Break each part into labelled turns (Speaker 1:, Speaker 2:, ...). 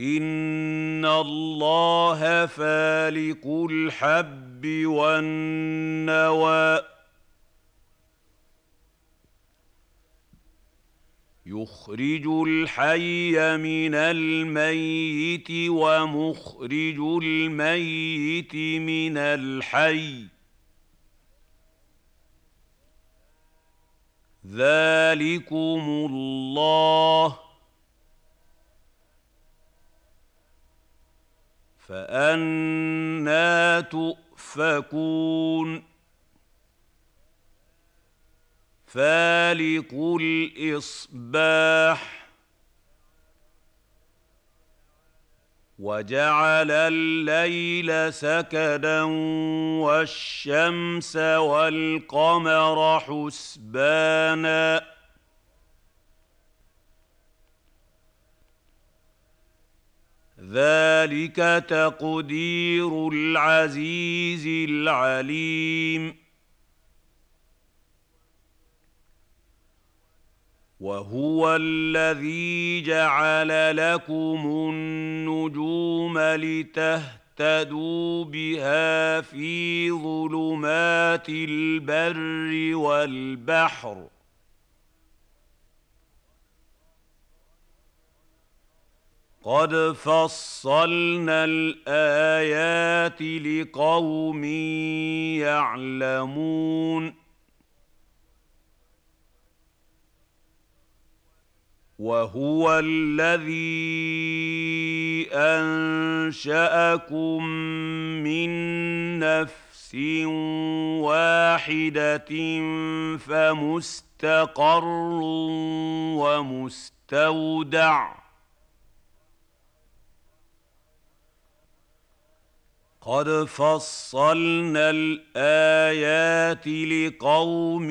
Speaker 1: إِنَّ اللَّهَ فَالِقُ الْحَبِّ وَالنَّوَىٰ يُخْرِجُ الْحَيَّ مِنَ الْمَيِّتِ وَمُخْرِجُ الْمَيِّتِ مِنَ الْحَيِّ ۚ ذَٰلِكُمُ اللَّهُ ۖ فَأَنَّىٰ تُؤْفَكُونَ فَالِقُ الْإِصْبَاحِ وَجَعَلَ اللَّيْلَ سَكَنًا وَالشَّمْسَ وَالْقَمَرَ حُسْبَانًا ۚ ذَٰلِكَ تَقْدِيرُ الْعَزِيزِ الْعَلِيمِ وَهُوَ الَّذِي جَعَلَ لَكُمُ النُّجُومَ لِتَهْتَدُوا بِهَا فِي ظُلُمَاتِ الْبَرِّ وَالْبَحْرِ ۗ قَدْ فَصَّلْنَا الْآيَاتِ لِقَوْمٍ يَعْلَمُونَ وَهُوَ الَّذِي أَنشَأَكُم مِّن نَّفْسٍ وَاحِدَةٍ فَمُسْتَقَرٌّ وَمُسْتَوْدَعٌ ۗ قَدْ فَصَّلْنَا الْآيَاتِ لِقَوْمٍ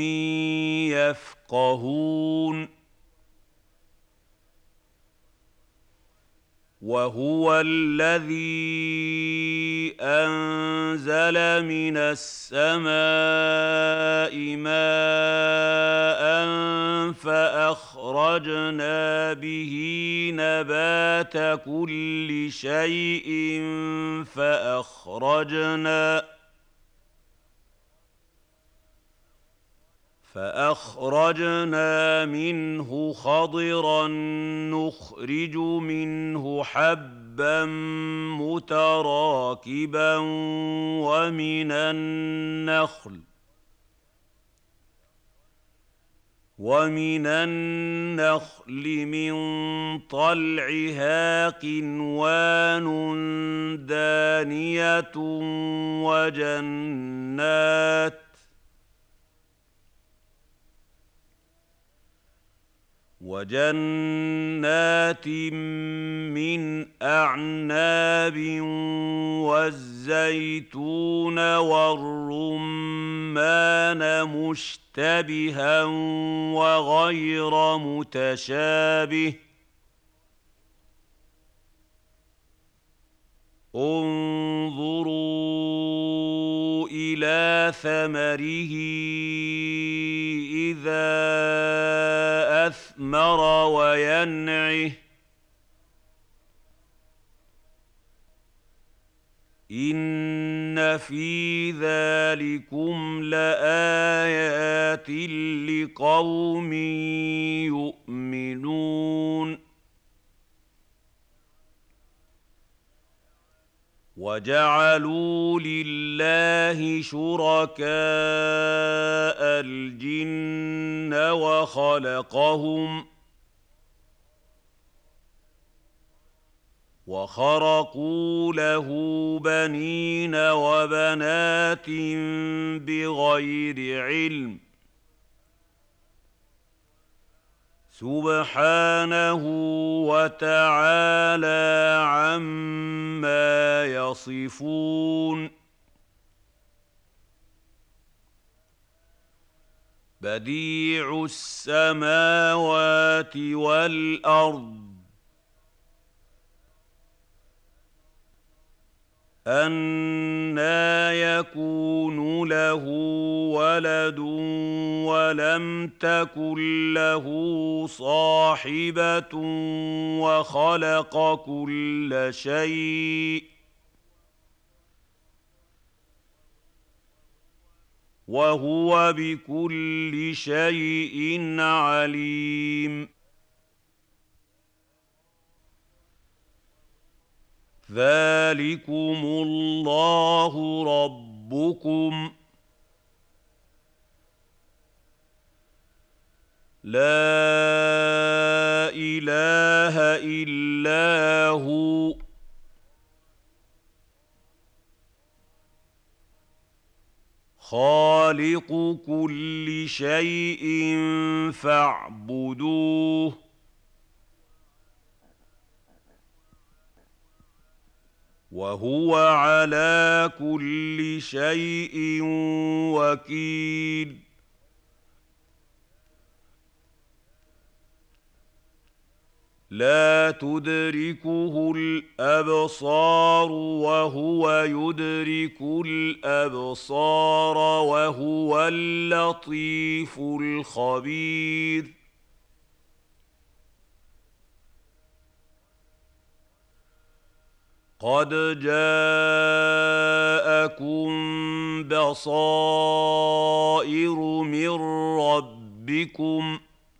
Speaker 1: يَفْقَهُونَ وَهُوَ الَّذِي أَنزَلَ مِنَ السَّمَاءِ مَاءً فَأَخْرَجْنَا بِهِ نَبَاتَ كُلِّ شَيْءٍ فَأَخْرَجْنَا مِنْهُ خَضِرًا نُّخْرِجُ مِنْهُ حَبًّا مُّتَرَاكِبًا وَمِنَ النَّخْلِ مِن طَلْعِهَا قِنْوَانٌ دَانِيَةٌ وَجَنَّاتٍ مِّنْ أَعْنَابٍ وَالزَّيْتُونَ وَالرُّمَّانَ مُشْتَبِهًا وَغَيْرَ مُتَشَابِهٍ ۗ انظُرُوا إِلَىٰ ثَمَرِهِ إِذَا أَثْمَرَ وَيَنْعِهِ ۚ إِنَّ فِي ذَٰلِكُمْ لَآيَاتٍ لِّقَوْمٍ يُؤْمِنُونَ وَجَعَلُوا لِلَّهِ شُرَكَاءَ الْجِنَّ وَخَلَقَهُمْ ۖ وَخَرَقُوا لَهُ بَنِينَ وَبَنَاتٍ بِغَيْرِ عِلْمٍ ۚ سُبْحَانَهُ وَتَعَالَىٰ عَمَّا يَصِفُونَ بَدِيعُ السَّمَاوَاتِ وَالْأَرْضِ أَنَّىٰ يكون له ولد ولم تكن له صاحبة وخلق كل شيء وهو بكل شيء عليم ذلكم الله ربكم لا إله إلا هو خالق كل شيء فاعبدوه وهو على كل شيء وكيل لا تدركه الأبصار وهو يدرك الأبصار وهو اللطيف الخبير قد جاءكم بصائر من ربكم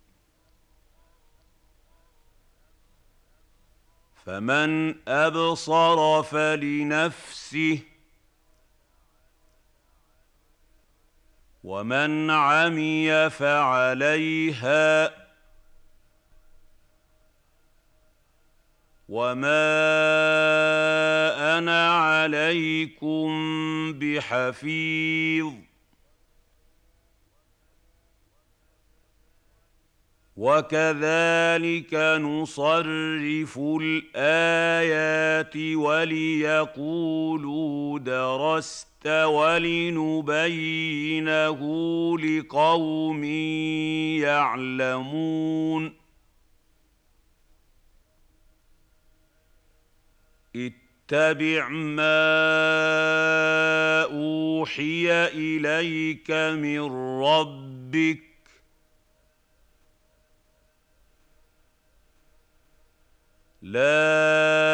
Speaker 1: فمن أبصر فلنفسه ومن عمي فعليها وما أنا عليكم بحفيظ وكذلك نصرف الآيات وليقولوا درست ولنبينه لقوم يعلمون اتبع ما أوحي إليك من ربك لا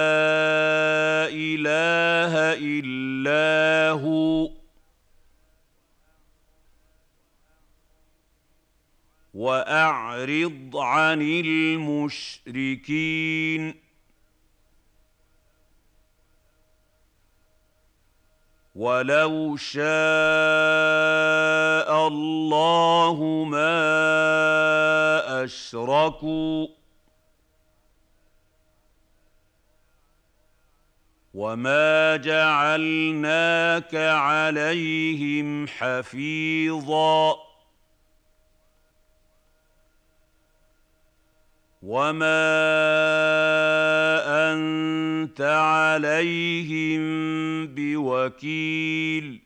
Speaker 1: إله إلا هو وأعرض عن المشركين ولو شاء الله ما أشركوا وما جعلناك عليهم حفيظا وما أنت عليهم بوكيل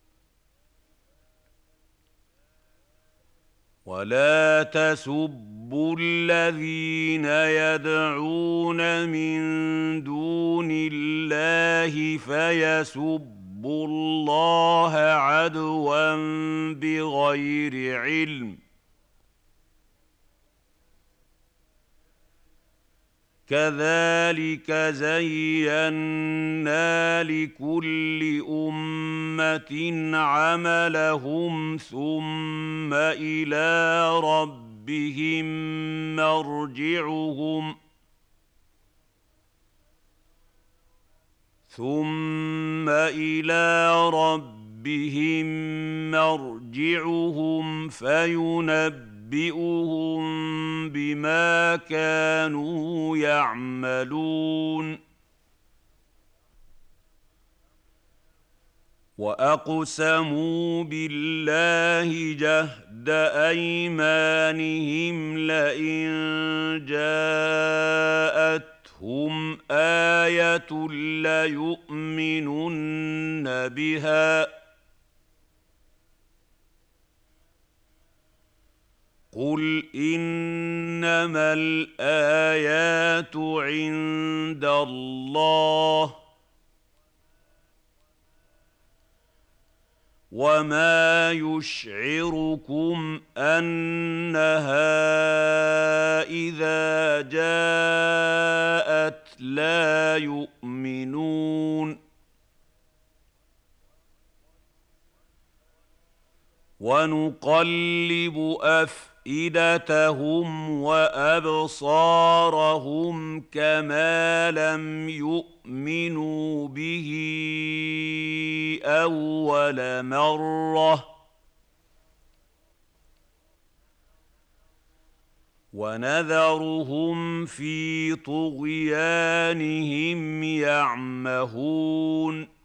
Speaker 1: ولا تسبوا الذين يدعون من دون الله فيسبوا الله عدوا بغير علم كذلك زينا لكل أمة عملهم ثم إلى ربهم مرجعهم فينبئهم بما كانوا يعملون وأقسموا بالله جهد أيمانهم لئن جاءتهم آية ليؤمنن بها قل إنما الآيات عند الله وما يشعركم انها اذا جاءت لا يؤمنون ونقلب افئدتهم وابصارهم كما لم يؤمنوا به اول مره ونذرهم في طغيانهم يعمهون